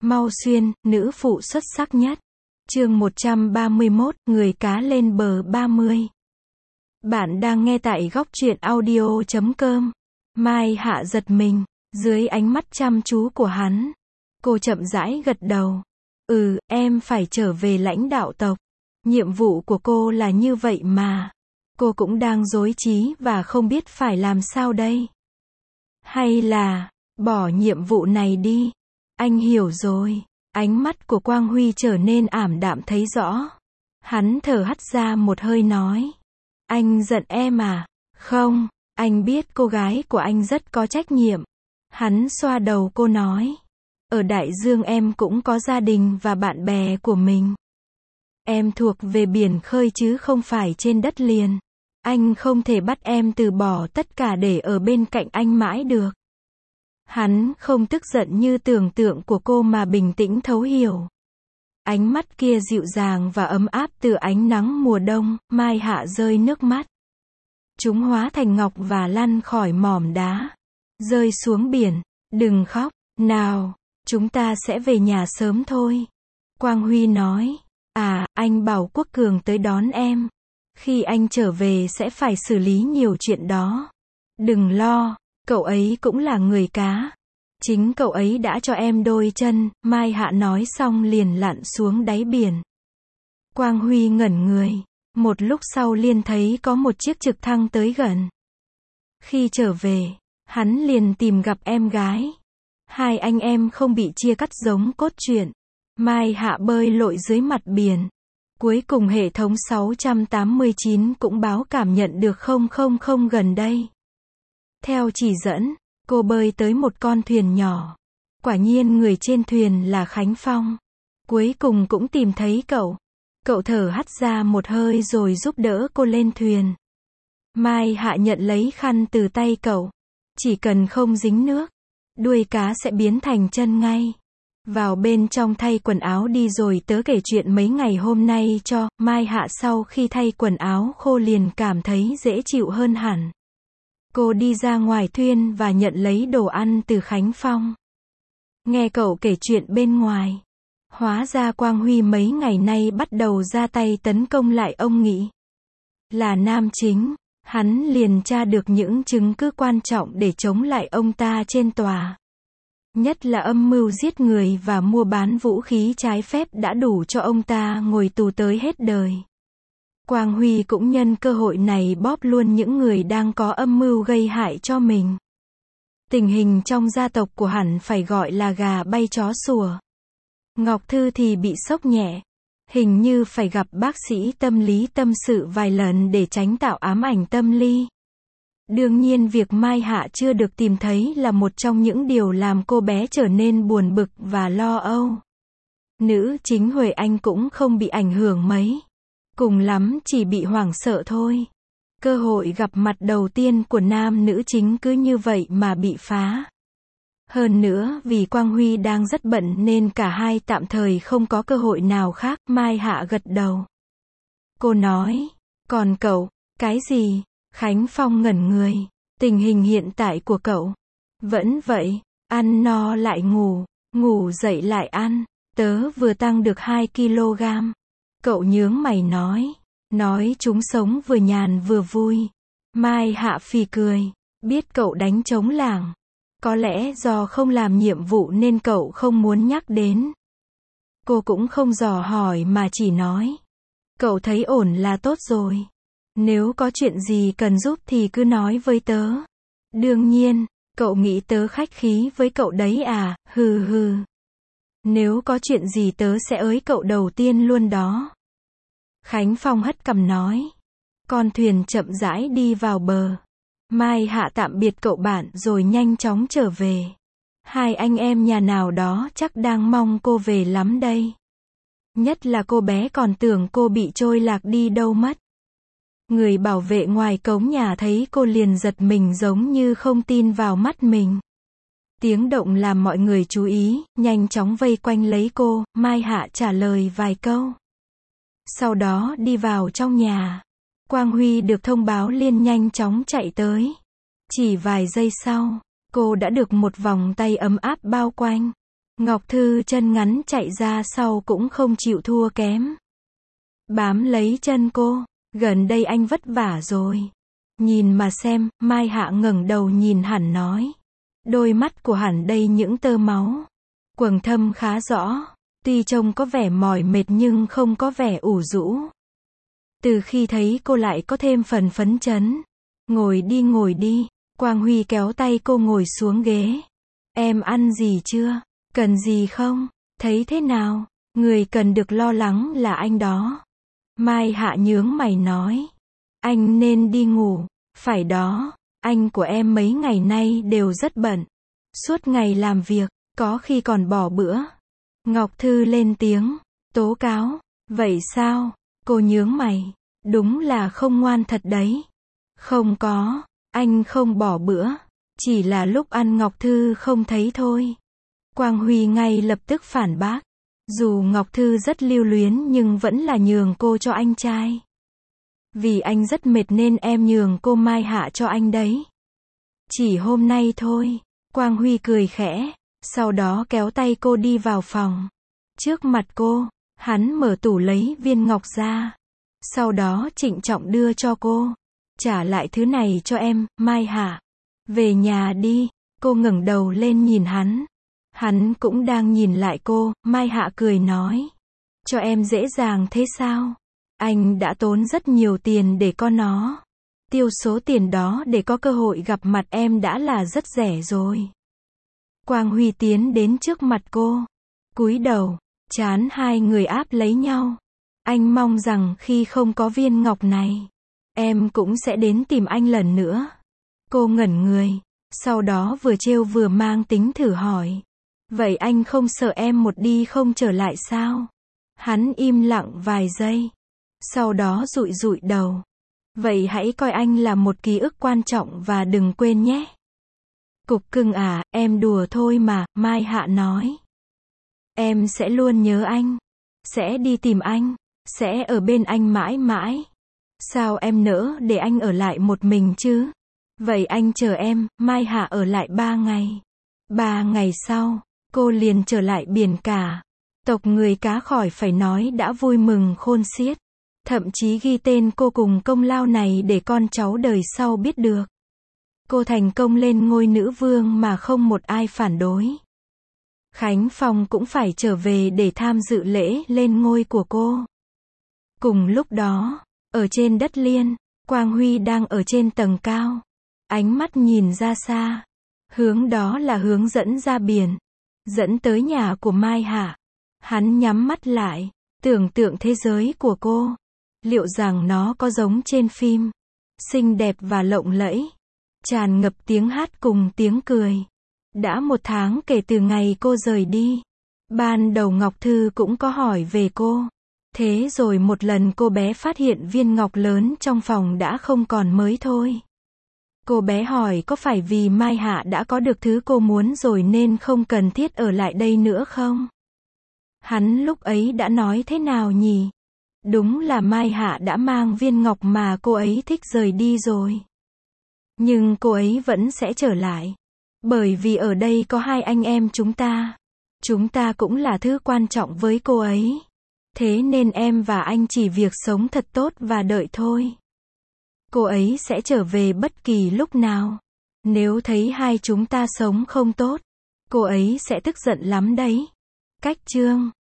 Mau Xuyên, nữ phụ xuất sắc nhất. Chương 131, người cá lên bờ 30. Bạn đang nghe tại góc truyện audio.com. Mai Hạ giật mình, dưới ánh mắt chăm chú của hắn. Cô chậm rãi gật đầu. Em phải trở về lãnh đạo tộc. Nhiệm vụ của cô là như vậy mà. Cô cũng đang rối trí và không biết phải làm sao đây. Hay là, bỏ nhiệm vụ này đi. Anh hiểu rồi. Ánh mắt của Quang Huy trở nên ảm đạm thấy rõ. Hắn thở hắt ra một hơi nói. Anh giận em à? Không, anh biết cô gái của anh rất có trách nhiệm. Hắn xoa đầu cô nói. Ở Đại Dương em cũng có gia đình và bạn bè của mình. Em thuộc về biển khơi chứ không phải trên đất liền. Anh không thể bắt em từ bỏ tất cả để ở bên cạnh anh mãi được. Hắn không tức giận như tưởng tượng của cô mà bình tĩnh thấu hiểu. Ánh mắt kia dịu dàng và ấm áp từ ánh nắng mùa đông, Mai Hạ rơi nước mắt. Chúng hóa thành ngọc và lăn khỏi mỏm đá. Rơi xuống biển. Đừng khóc, nào, chúng ta sẽ về nhà sớm thôi. Quang Huy nói. Anh bảo Quốc Cường tới đón em. Khi anh trở về sẽ phải xử lý nhiều chuyện đó. Đừng lo, cậu ấy cũng là người cá. Chính cậu ấy đã cho em đôi chân, Mai Hạ nói xong liền lặn xuống đáy biển. Quang Huy ngẩn người. Một lúc sau liền thấy có một chiếc trực thăng tới gần. Khi trở về, hắn liền tìm gặp em gái. Hai anh em không bị chia cắt giống cốt truyện. Mai Hạ bơi lội dưới mặt biển. Cuối cùng hệ thống 689 cũng báo cảm nhận được 000 gần đây. Theo chỉ dẫn, cô bơi tới một con thuyền nhỏ. Quả nhiên người trên thuyền là Khánh Phong. Cuối cùng cũng tìm thấy cậu. Cậu thở hắt ra một hơi rồi giúp đỡ cô lên thuyền. Mai Hạ nhận lấy khăn từ tay cậu. Chỉ cần không dính nước, đuôi cá sẽ biến thành chân ngay. Vào bên trong thay quần áo đi rồi tớ kể chuyện mấy ngày hôm nay cho. Mai Hạ sau khi thay quần áo khô liền cảm thấy dễ chịu hơn hẳn. Cô đi ra ngoài thuyền và nhận lấy đồ ăn từ Khánh Phong. Nghe cậu kể chuyện bên ngoài. Hóa ra Quang Huy mấy ngày nay bắt đầu ra tay tấn công lại ông Nghị. Là nam chính, hắn liền tra được những chứng cứ quan trọng để chống lại ông ta trên tòa. Nhất là âm mưu giết người và mua bán vũ khí trái phép đã đủ cho ông ta ngồi tù tới hết đời. Quang Huy cũng nhân cơ hội này bóp luôn những người đang có âm mưu gây hại cho mình. Tình hình trong gia tộc của hắn phải gọi là gà bay chó sủa. Ngọc Thư thì bị sốc nhẹ. Hình như phải gặp bác sĩ tâm lý tâm sự vài lần để tránh tạo ám ảnh tâm lý. Đương nhiên việc Mai Hạ chưa được tìm thấy là một trong những điều làm cô bé trở nên buồn bực và lo âu. Nữ chính Huệ Anh cũng không bị ảnh hưởng mấy. Cùng lắm chỉ bị hoảng sợ thôi. Cơ hội gặp mặt đầu tiên của nam nữ chính cứ như vậy mà bị phá. Hơn nữa vì Quang Huy đang rất bận nên cả hai tạm thời không có cơ hội nào khác. Mai Hạ gật đầu. Cô nói, còn cậu, cái gì? Khánh Phong ngẩn người. Tình hình hiện tại của cậu? Vẫn vậy, ăn no lại ngủ, ngủ dậy lại ăn. Tớ vừa tăng được 2 kg. Cậu nhướng mày nói chúng sống vừa nhàn vừa vui. Mai Hạ phì cười, biết cậu đánh trống lảng. Có lẽ do không làm nhiệm vụ nên cậu không muốn nhắc đến. Cô cũng không dò hỏi mà chỉ nói. Cậu thấy ổn là tốt rồi. Nếu có chuyện gì cần giúp thì cứ nói với tớ. Đương nhiên, cậu nghĩ tớ khách khí với cậu đấy à, hừ. Nếu có chuyện gì tớ sẽ ới cậu đầu tiên luôn đó. Khánh Phong hất cằm nói. Con thuyền chậm rãi đi vào bờ. Mai Hạ tạm biệt cậu bạn rồi nhanh chóng trở về. Hai anh em nhà nào đó chắc đang mong cô về lắm đây. Nhất là cô bé còn tưởng cô bị trôi lạc đi đâu mất. Người bảo vệ ngoài cổng nhà thấy cô liền giật mình giống như không tin vào mắt mình. Tiếng động làm mọi người chú ý, nhanh chóng vây quanh lấy cô. Mai Hạ trả lời vài câu. Sau đó đi vào trong nhà. Quang Huy được thông báo liền nhanh chóng chạy tới. Chỉ vài giây sau, cô đã được một vòng tay ấm áp bao quanh. Ngọc Thư chân ngắn chạy ra sau cũng không chịu thua kém. Bám lấy chân cô, gần đây anh vất vả rồi. Nhìn mà xem, Mai Hạ ngẩng đầu nhìn hắn nói. Đôi mắt của hắn đầy những tơ máu. Quầng thâm khá rõ, tuy trông có vẻ mỏi mệt nhưng không có vẻ ủ rũ. Từ khi thấy cô lại có thêm phần phấn chấn. Ngồi đi, Quang Huy kéo tay cô ngồi xuống ghế. Em ăn gì chưa? Cần gì không? Thấy thế nào? Người cần được lo lắng là anh đó. Mai Hạ nhướng mày nói. Anh nên đi ngủ. Phải đó, anh của em mấy ngày nay đều rất bận. Suốt ngày làm việc, có khi còn bỏ bữa. Ngọc Thư lên tiếng, tố cáo. Vậy sao? Cô nhướng mày. Đúng là không ngoan thật đấy. Không có, anh không bỏ bữa. Chỉ là lúc ăn Ngọc Thư không thấy thôi. Quang Huy ngay lập tức phản bác. Dù Ngọc Thư rất lưu luyến nhưng vẫn là nhường cô cho anh trai. Vì anh rất mệt nên em nhường cô Mai Hạ cho anh đấy. Chỉ hôm nay thôi. Quang Huy cười khẽ, sau đó kéo tay cô đi vào phòng. Trước mặt cô, hắn mở tủ lấy viên ngọc ra. Sau đó trịnh trọng đưa cho cô. Trả lại thứ này cho em, Mai Hạ. Về nhà đi. Cô ngẩng đầu lên nhìn hắn. Hắn cũng đang nhìn lại cô. Mai Hạ cười nói. Cho em dễ dàng thế sao? Anh đã tốn rất nhiều tiền để có nó. Tiêu số tiền đó để có cơ hội gặp mặt em đã là rất rẻ rồi. Quang Huy tiến đến trước mặt cô. Cúi đầu, trán hai người áp lấy nhau. Anh mong rằng khi không có viên ngọc này, em cũng sẽ đến tìm anh lần nữa. Cô ngẩn người, sau đó vừa trêu vừa mang tính thử hỏi. Vậy anh không sợ em một đi không trở lại sao? Hắn im lặng vài giây. Sau đó dụi dụi đầu. Vậy hãy coi anh là một ký ức quan trọng và đừng quên nhé. Cục cưng à, em đùa thôi mà, Mai Hạ nói. Em sẽ luôn nhớ anh. Sẽ đi tìm anh. Sẽ ở bên anh mãi mãi. Sao em nỡ để anh ở lại một mình chứ? Vậy anh chờ em, Mai Hạ ở lại 3 ngày. 3 ngày sau, cô liền trở lại biển cả. Tộc người cá khỏi phải nói đã vui mừng khôn xiết. Thậm chí ghi tên cô cùng công lao này để con cháu đời sau biết được. Cô thành công lên ngôi nữ vương mà không một ai phản đối. Khánh Phong cũng phải trở về để tham dự lễ lên ngôi của cô. Cùng lúc đó, ở trên đất Liên, Quang Huy đang ở trên tầng cao. Ánh mắt nhìn ra xa. Hướng đó là hướng dẫn ra biển. Dẫn tới nhà của Mai Hạ. Hắn nhắm mắt lại, tưởng tượng thế giới của cô. Liệu rằng nó có giống trên phim? Xinh đẹp và lộng lẫy. Tràn ngập tiếng hát cùng tiếng cười. Đã 1 tháng kể từ ngày cô rời đi. Ban đầu Ngọc Thư cũng có hỏi về cô. Thế rồi một lần cô bé phát hiện viên ngọc lớn trong phòng đã không còn mới thôi. Cô bé hỏi có phải vì Mai Hạ đã có được thứ cô muốn rồi nên không cần thiết ở lại đây nữa không? Hắn lúc ấy đã nói thế nào nhỉ? Đúng là Mai Hạ đã mang viên ngọc mà cô ấy thích rời đi rồi. Nhưng cô ấy vẫn sẽ trở lại. Bởi vì ở đây có 2 anh em chúng ta. Chúng ta cũng là thứ quan trọng với cô ấy. Thế nên em và anh chỉ việc sống thật tốt và đợi thôi. Cô ấy sẽ trở về bất kỳ lúc nào. Nếu thấy hai chúng ta sống không tốt, cô ấy sẽ tức giận lắm đấy. Cách chương